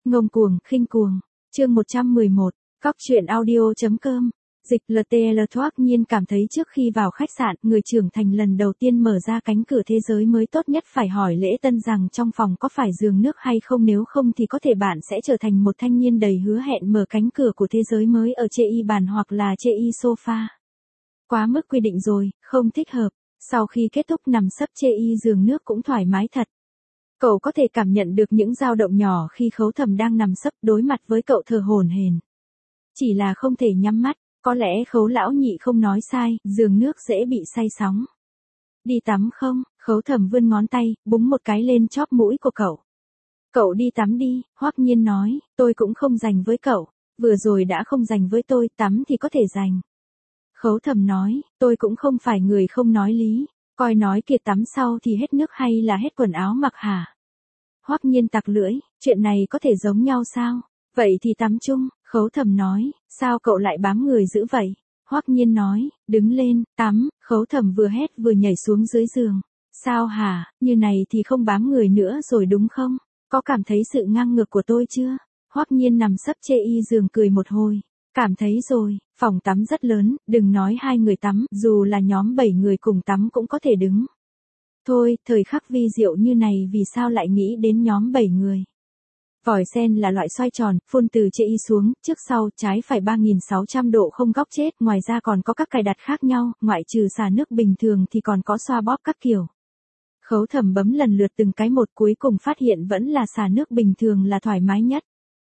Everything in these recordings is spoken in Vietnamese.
Ngông cuồng, khinh cuồng. Chương 111. Cóc truyện audio.com. Dịch LTL thoát nhiên cảm thấy trước khi vào khách sạn, người trưởng thành lần đầu tiên mở ra cánh cửa thế giới mới tốt nhất phải hỏi lễ tân rằng trong phòng có phải giường nước hay không, nếu không thì có thể bạn sẽ trở thành một thanh niên đầy hứa hẹn mở cánh cửa của thế giới mới ở chê y bàn hoặc là chê y sofa. Quá mức quy định rồi, không thích hợp. Sau khi kết thúc nằm sấp chê y giường nước cũng thoải mái thật. Cậu có thể cảm nhận được những dao động nhỏ khi Khấu Thầm đang nằm sấp đối mặt với cậu thở hổn hển. Chỉ là không thể nhắm mắt, có lẽ Khấu lão nhị không nói sai, giường nước dễ bị say sóng. Đi tắm không? Khấu Thầm vươn ngón tay, búng một cái lên chóp mũi của cậu. Cậu đi tắm đi, Hoắc Nhiên nói, tôi cũng không dành với cậu, vừa rồi đã không dành với tôi, tắm thì có thể dành. Khấu Thầm nói, tôi cũng không phải người không nói lý, coi nói kiệt tắm sau thì hết nước hay là hết quần áo mặc hả? Hoắc Nhiên tặc lưỡi, chuyện này có thể giống nhau sao? Vậy thì tắm chung, Khấu Thầm nói, sao cậu lại bám người dữ vậy? Hoắc Nhiên nói, đứng lên, tắm, Khấu Thầm vừa hét vừa nhảy xuống dưới giường. Sao hả, như này thì không bám người nữa rồi đúng không? Có cảm thấy sự ngang ngược của tôi chưa? Hoắc Nhiên nằm sấp chê y giường cười một hồi. Cảm thấy rồi, phòng tắm rất lớn, đừng nói 2 người tắm, dù là nhóm 7 người cùng tắm cũng có thể đứng. Thôi, thời khắc vi diệu như này vì sao lại nghĩ đến nhóm 7 người. Vòi sen là loại xoay tròn, phun từ chê y xuống, trước sau, trái phải 3600 độ không góc chết, ngoài ra còn có các cài đặt khác nhau, ngoại trừ xả nước bình thường thì còn có xoa bóp các kiểu. Khấu Thầm bấm lần lượt từng cái một, cuối cùng phát hiện vẫn là xả nước bình thường là thoải mái nhất.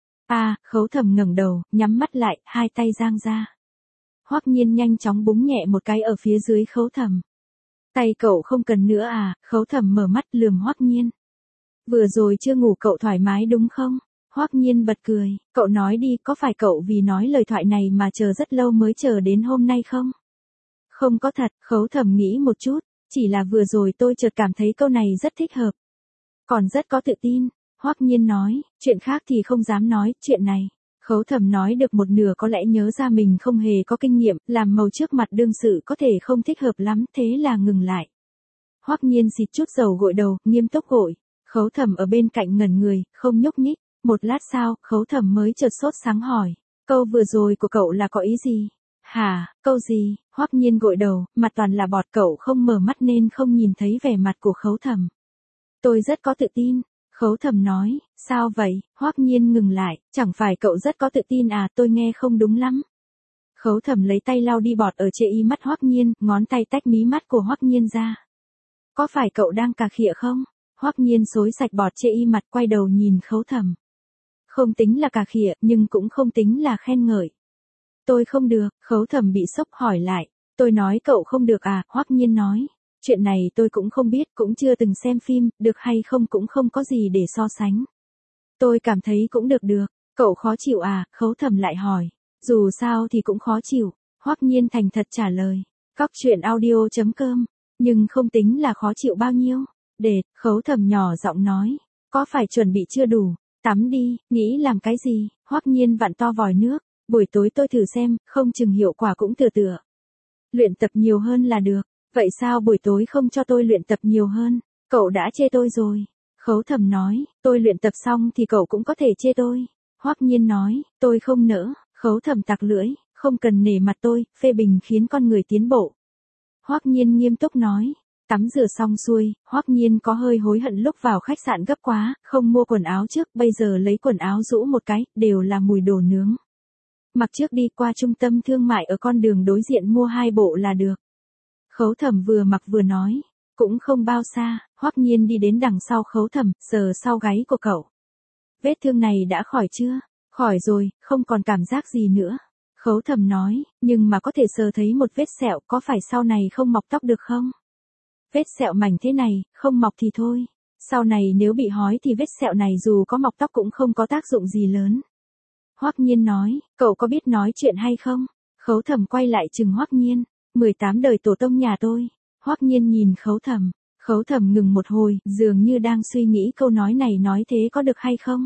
Khấu Thầm ngẩng đầu, nhắm mắt lại, hai tay dang ra. Hoắc Nhiên nhanh chóng búng nhẹ một cái ở phía dưới Khấu Thầm. Tay cậu không cần nữa à? Khấu Thầm mở mắt lườm Hoắc Nhiên. Vừa rồi chưa ngủ cậu thoải mái đúng không? Hoắc Nhiên bật cười, cậu nói đi, có phải cậu vì nói lời thoại này mà chờ rất lâu mới chờ đến hôm nay không? Không có thật, Khấu Thầm nghĩ một chút, chỉ là vừa rồi tôi chợt cảm thấy câu này rất thích hợp. Còn rất có tự tin. Hoắc Nhiên nói, chuyện khác thì không dám nói, chuyện này. Khấu Thầm nói được một nửa có lẽ nhớ ra mình không hề có kinh nghiệm, làm màu trước mặt đương sự có thể không thích hợp lắm, thế là ngừng lại. Hoắc Nhiên xịt chút dầu gội đầu, nghiêm túc gội. Khấu Thầm ở bên cạnh ngẩn người, không nhúc nhích. Một lát sau, Khấu Thầm mới chợt sốt sáng hỏi, câu vừa rồi của cậu là có ý gì? Hả, câu gì? Hoắc Nhiên gội đầu, mặt toàn là bọt, cậu không mở mắt nên không nhìn thấy vẻ mặt của Khấu Thầm. Tôi rất có tự tin. Khấu Thầm nói, sao vậy? Hoắc Nhiên ngừng lại, chẳng phải cậu rất có tự tin à, tôi nghe không đúng lắm. Khấu Thầm lấy tay lau đi bọt ở chê y mắt Hoắc Nhiên, ngón tay tách mí mắt của Hoắc Nhiên ra. Có phải cậu đang cà khịa không? Hoắc Nhiên xối sạch bọt chê y mặt, quay đầu nhìn Khấu Thầm. Không tính là cà khịa, nhưng cũng không tính là khen ngợi. Tôi không được, Khấu Thầm bị sốc hỏi lại. Tôi nói cậu không được à? Hoắc Nhiên nói. Chuyện này tôi cũng không biết, cũng chưa từng xem phim, được hay không cũng không có gì để so sánh. Tôi cảm thấy cũng được. Cậu khó chịu à? Khấu Thầm lại hỏi. Dù sao thì cũng khó chịu. Hoắc Nhiên thành thật trả lời. Cóc truyện audio.com. Nhưng không tính là khó chịu bao nhiêu. Khấu Thầm nhỏ giọng nói. Có phải chuẩn bị chưa đủ? Tắm đi, nghĩ làm cái gì? Hoắc Nhiên vặn to vòi nước. Buổi tối tôi thử xem, không chừng hiệu quả cũng tựa. Luyện tập nhiều hơn là được. Vậy sao buổi tối không cho tôi luyện tập nhiều hơn? Cậu đã chê tôi rồi. Khấu Thầm nói, tôi luyện tập xong thì cậu cũng có thể chê tôi. Hoắc Nhiên nói, tôi không nỡ. Khấu Thầm tặc lưỡi, không cần nể mặt tôi, phê bình khiến con người tiến bộ. Hoắc Nhiên nghiêm túc nói. Tắm rửa xong xuôi, Hoắc Nhiên có hơi hối hận lúc vào khách sạn gấp quá, không mua quần áo trước, bây giờ lấy quần áo rũ một cái, đều là mùi đồ nướng. Mặc trước đi qua trung tâm thương mại ở con đường đối diện mua 2 bộ là được. Khấu Thầm vừa mặc vừa nói, cũng không bao xa, Hoắc Nhiên đi đến đằng sau Khấu Thầm, sờ sau gáy của cậu. Vết thương này đã khỏi chưa? Khỏi rồi, không còn cảm giác gì nữa. Khấu Thầm nói, nhưng mà có thể sờ thấy một vết sẹo, có phải sau này không mọc tóc được không? Vết sẹo mảnh thế này, không mọc thì thôi. Sau này nếu bị hói thì vết sẹo này dù có mọc tóc cũng không có tác dụng gì lớn. Hoắc Nhiên nói, cậu có biết nói chuyện hay không? Khấu Thầm quay lại chừng Hoắc Nhiên. 18 đời tổ tông nhà tôi. Hoắc Nhiên nhìn Khấu Thầm. Khấu Thầm ngừng một hồi, dường như đang suy nghĩ câu nói này nói thế có được hay không.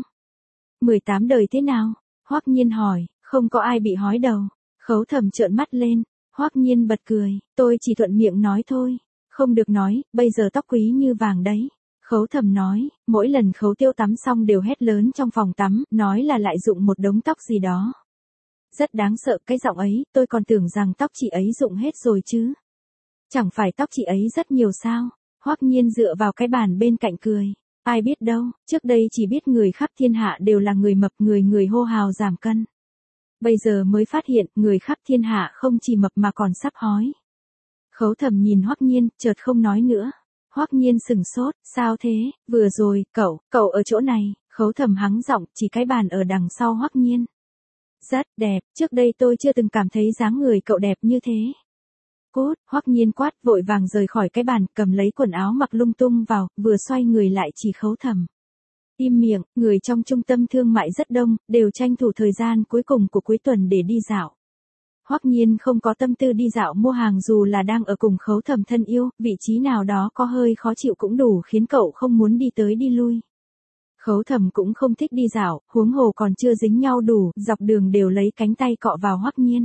18 đời thế nào? Hoắc Nhiên hỏi, không có ai bị hói đầu. Khấu Thầm trợn mắt lên. Hoắc Nhiên bật cười, tôi chỉ thuận miệng nói thôi. Không được nói, bây giờ tóc quý như vàng đấy. Khấu Thầm nói, mỗi lần Khấu Tiêu tắm xong đều hét lớn trong phòng tắm, nói là lại dụng một đống tóc gì đó. Rất đáng sợ cái giọng ấy, tôi còn tưởng rằng tóc chị ấy dụng hết rồi chứ. Chẳng phải tóc chị ấy rất nhiều sao? Hoắc Nhiên dựa vào cái bàn bên cạnh cười. Ai biết đâu, trước đây chỉ biết người khắp thiên hạ đều là người mập, người người hô hào giảm cân. Bây giờ mới phát hiện, người khắp thiên hạ không chỉ mập mà còn sắp hói. Khấu Thầm nhìn Hoắc Nhiên, chợt không nói nữa. Hoắc Nhiên sừng sốt, sao thế, vừa rồi, cậu ở chỗ này, Khấu Thầm hắng giọng, chỉ cái bàn ở đằng sau Hoắc Nhiên. Rất đẹp, trước đây tôi chưa từng cảm thấy dáng người cậu đẹp như thế. Cút, Hoắc Nhiên quát vội vàng rời khỏi cái bàn, cầm lấy quần áo mặc lung tung vào, vừa xoay người lại chỉ Khấu Thầm. Im miệng, người trong trung tâm thương mại rất đông, đều tranh thủ thời gian cuối cùng của cuối tuần để đi dạo. Hoắc Nhiên không có tâm tư đi dạo mua hàng dù là đang ở cùng Khấu Thầm thân yêu, vị trí nào đó có hơi khó chịu cũng đủ khiến cậu không muốn đi tới đi lui. Khấu Thầm cũng không thích đi dạo, huống hồ còn chưa dính nhau đủ, dọc đường đều lấy cánh tay cọ vào Hoắc Nhiên.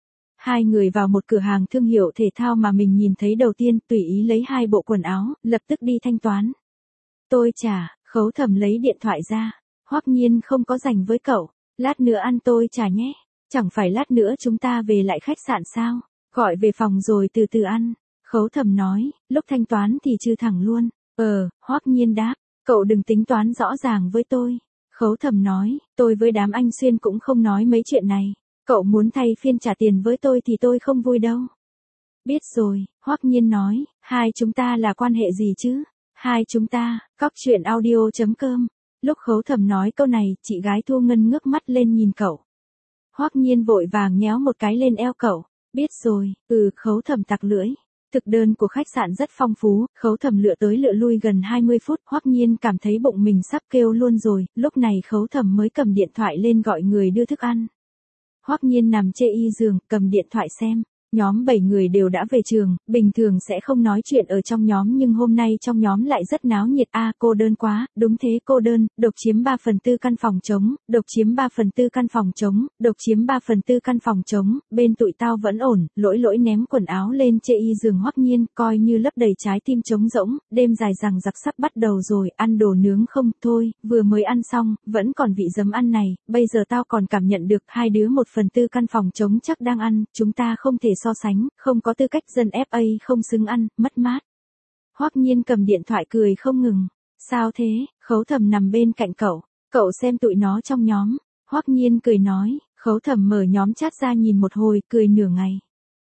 Hai người vào một cửa hàng thương hiệu thể thao mà mình nhìn thấy đầu tiên, tùy ý lấy 2 bộ quần áo, lập tức đi thanh toán. Tôi trả, Khấu Thầm lấy điện thoại ra. Hoắc Nhiên không có rảnh với cậu, lát nữa ăn tôi trả nhé. Chẳng phải lát nữa chúng ta về lại khách sạn sao? Gọi về phòng rồi từ từ ăn. Khấu Thầm nói, lúc thanh toán thì trừ thẳng luôn. Hoắc Nhiên đáp, cậu đừng tính toán rõ ràng với tôi. Khấu Thầm nói, tôi với đám anh Xuyên cũng không nói mấy chuyện này. Cậu muốn thay phiên trả tiền với tôi thì tôi không vui đâu. Biết rồi, Hoắc Nhiên nói, hai chúng ta là quan hệ gì chứ? Hai chúng ta, coctruyện.audio.com. Lúc Khấu Thầm nói câu này, chị gái Thu Ngân ngước mắt lên nhìn cậu. Hoắc Nhiên vội vàng nhéo một cái lên eo cậu. Biết rồi, Khấu Thầm tặc lưỡi. Thực đơn của khách sạn rất phong phú, Khấu Thầm lựa tới lựa lui gần 20 phút, Hoắc Nhiên cảm thấy bụng mình sắp kêu luôn rồi, lúc này Khấu Thầm mới cầm điện thoại lên gọi người đưa thức ăn. Hoắc Nhiên nằm chê y giường, cầm điện thoại xem. Nhóm 7 người đều đã về trường, bình thường sẽ không nói chuyện ở trong nhóm nhưng hôm nay trong nhóm lại rất náo nhiệt. Cô đơn quá, đúng thế cô đơn, độc chiếm 3/4 căn phòng trống, độc chiếm 3/4 căn phòng trống, độc chiếm 3/4 căn phòng trống, bên tụi tao vẫn ổn, lỗi ném quần áo lên chê y giường Hoắc Nhiên, coi như lấp đầy trái tim trống rỗng, đêm dài rằng giặc sắp bắt đầu rồi, ăn đồ nướng không, thôi, vừa mới ăn xong, vẫn còn vị giấm ăn này, bây giờ tao còn cảm nhận được 2 đứa 1/4 căn phòng trống chắc đang ăn, chúng ta không thể so sánh, không có tư cách dân FA không xứng ăn, mất mát. Hoắc Nhiên cầm điện thoại cười không ngừng. Sao thế, Khấu Thầm nằm bên cạnh cậu xem tụi nó trong nhóm. Hoắc Nhiên cười nói, Khấu Thầm mở nhóm chat ra nhìn một hồi, cười nửa ngày.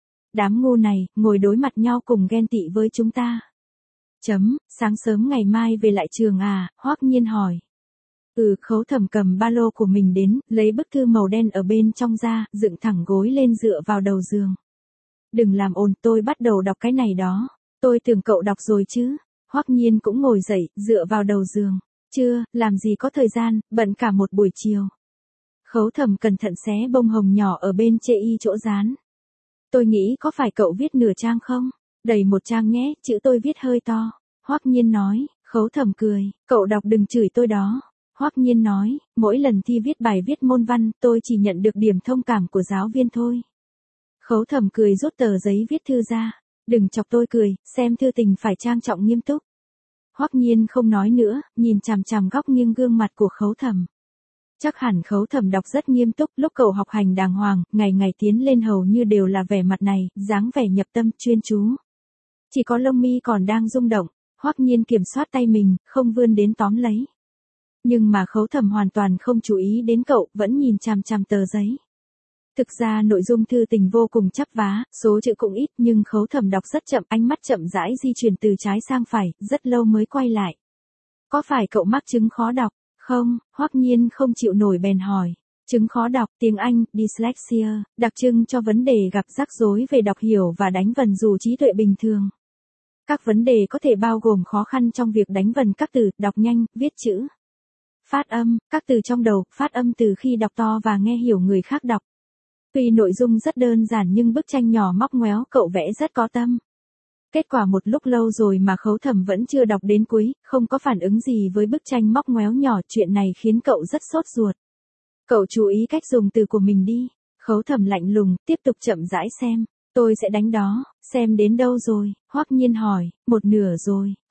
Đám ngu này, ngồi đối mặt nhau cùng ghen tị với chúng ta. Sáng sớm ngày mai về lại trường à, Hoắc Nhiên hỏi. Khấu Thầm cầm ba lô của mình đến, lấy bức thư màu đen ở bên trong ra, dựng thẳng gối lên dựa vào đầu giường. Đừng làm ồn, tôi bắt đầu đọc cái này đó. Tôi tưởng cậu đọc rồi chứ. Hoắc Nhiên cũng ngồi dậy, dựa vào đầu giường. Chưa, làm gì có thời gian, bận cả một buổi chiều. Khấu Thầm cẩn thận xé bông hồng nhỏ ở bên chê y chỗ dán. Tôi nghĩ có phải cậu viết nửa trang không? Đầy một trang nhé, chữ tôi viết hơi to. Hoắc Nhiên nói, Khấu Thầm cười, cậu đọc đừng chửi tôi đó. Hoắc Nhiên nói, mỗi lần thi viết bài viết môn văn, tôi chỉ nhận được điểm thông cảm của giáo viên thôi. Khấu Thầm cười rút tờ giấy viết thư ra. Đừng chọc tôi cười, xem thư tình phải trang trọng nghiêm túc. Hoắc Nhiên không nói nữa, nhìn chằm chằm góc nghiêng gương mặt của Khấu Thầm. Chắc hẳn Khấu Thầm đọc rất nghiêm túc, lúc cậu học hành đàng hoàng, ngày ngày tiến lên hầu như đều là vẻ mặt này, dáng vẻ nhập tâm, chuyên chú. Chỉ có lông mi còn đang rung động, Hoắc Nhiên kiểm soát tay mình, không vươn đến tóm lấy. Nhưng mà Khấu Thầm hoàn toàn không chú ý đến cậu, vẫn nhìn chằm chằm tờ giấy. Thực ra nội dung thư tình vô cùng chắp vá, số chữ cũng ít nhưng Khấu Thầm đọc rất chậm, ánh mắt chậm rãi di chuyển từ trái sang phải, rất lâu mới quay lại. Có phải cậu mắc chứng khó đọc? Không, Hoắc Nhiên không chịu nổi bèn hỏi. Chứng khó đọc, tiếng Anh, dyslexia, đặc trưng cho vấn đề gặp rắc rối về đọc hiểu và đánh vần dù trí tuệ bình thường. Các vấn đề có thể bao gồm khó khăn trong việc đánh vần các từ, đọc nhanh, viết chữ. Phát âm, các từ trong đầu, phát âm từ khi đọc to và nghe hiểu người khác đọc. Tuy nội dung rất đơn giản nhưng bức tranh nhỏ móc ngoéo cậu vẽ rất có tâm. Kết quả một lúc lâu rồi mà Khấu Thầm vẫn chưa đọc đến cuối, không có phản ứng gì với bức tranh móc ngoéo nhỏ, chuyện này khiến cậu rất sốt ruột. Cậu chú ý cách dùng từ của mình đi. Khấu Thầm lạnh lùng, tiếp tục chậm rãi xem. Tôi sẽ đánh đó, xem đến đâu rồi, Hoắc Nhiên hỏi, một nửa rồi.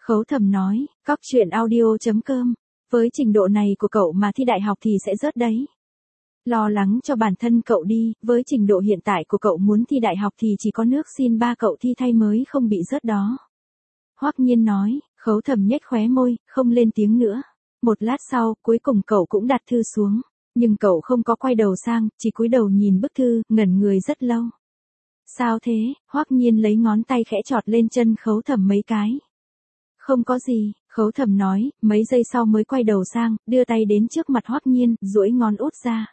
Khấu Thầm nói, cóc truyện audio.com, với trình độ này của cậu mà thi đại học thì sẽ rớt đấy. Lo lắng cho bản thân cậu đi, với trình độ hiện tại của cậu muốn thi đại học thì chỉ có nước xin ba cậu thi thay mới không bị rớt đó. Hoắc Nhiên nói, Khấu Thầm nhếch khóe môi, không lên tiếng nữa. Một lát sau, cuối cùng cậu cũng đặt thư xuống, nhưng cậu không có quay đầu sang, chỉ cúi đầu nhìn bức thư, ngẩn người rất lâu. Sao thế? Hoắc Nhiên lấy ngón tay khẽ chọt lên chân Khấu Thầm mấy cái. Không có gì, Khấu Thầm nói, mấy giây sau mới quay đầu sang, đưa tay đến trước mặt Hoắc Nhiên, duỗi ngón út ra.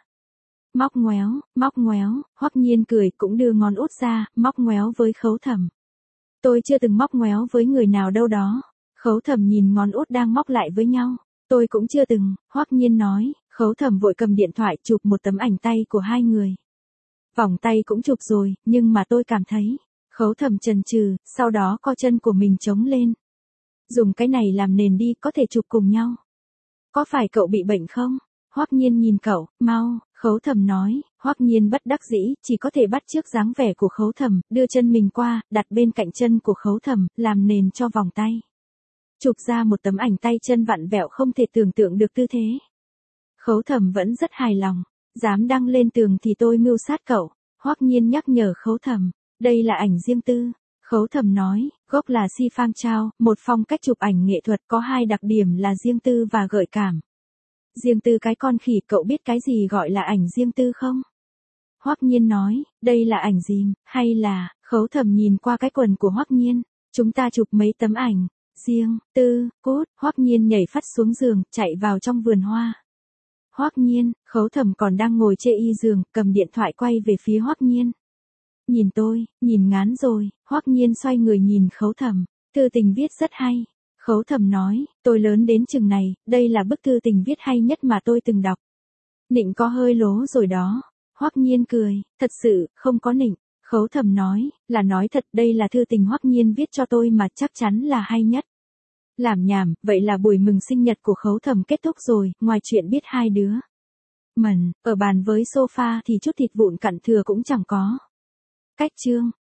Móc ngoéo, Hoắc Nhiên cười cũng đưa ngón út ra, móc ngoéo với Khấu Thầm. Tôi chưa từng móc ngoéo với người nào đâu đó. Khấu Thầm nhìn ngón út đang móc lại với nhau. Tôi cũng chưa từng, Hoắc Nhiên nói. Khấu Thầm vội cầm điện thoại chụp một tấm ảnh tay của hai người. Vòng tay cũng chụp rồi, nhưng mà tôi cảm thấy. Khấu Thầm chần chừ, sau đó co chân của mình chống lên. Dùng cái này làm nền đi, có thể chụp cùng nhau. Có phải cậu bị bệnh không? Hoắc Nhiên nhìn cậu, mau, Khấu Thầm nói. Hoắc Nhiên bất đắc dĩ, chỉ có thể bắt chước dáng vẻ của Khấu Thầm, đưa chân mình qua, đặt bên cạnh chân của Khấu Thầm, làm nền cho vòng tay. Chụp ra một tấm ảnh tay chân vặn vẹo không thể tưởng tượng được tư thế. Khấu Thầm vẫn rất hài lòng. Dám đăng lên tường thì tôi mưu sát cậu. Hoắc Nhiên nhắc nhở Khấu Thầm. Đây là ảnh riêng tư. Khấu Thầm nói, gốc là Si Phang Chao, một phong cách chụp ảnh nghệ thuật có hai đặc điểm là riêng tư và gợi cảm. Riêng tư cái con khỉ, cậu biết cái gì gọi là ảnh riêng tư không? Hoắc Nhiên nói, đây là ảnh gì, hay là, Khấu Thầm nhìn qua cái quần của Hoắc Nhiên, chúng ta chụp mấy tấm ảnh, riêng tư, cút, Hoắc Nhiên nhảy phắt xuống giường, chạy vào trong vườn hoa. Hoắc Nhiên, Khấu Thầm còn đang ngồi chê y giường, cầm điện thoại quay về phía Hoắc Nhiên. Nhìn tôi, nhìn ngán rồi, Hoắc Nhiên xoay người nhìn Khấu Thầm, thư tình viết rất hay. Khấu Thầm nói, tôi lớn đến chừng này, đây là bức thư tình viết hay nhất mà tôi từng đọc. Nịnh có hơi lố rồi đó. Hoắc Nhiên cười, thật sự, không có nịnh. Khấu Thầm nói, là nói thật, đây là thư tình Hoắc Nhiên viết cho tôi mà chắc chắn là hay nhất. Làm nhảm, vậy là buổi mừng sinh nhật của Khấu Thầm kết thúc rồi, ngoài chuyện biết hai đứa mần, ở bàn với sofa thì chút thịt vụn cặn thừa cũng chẳng có. Cách chương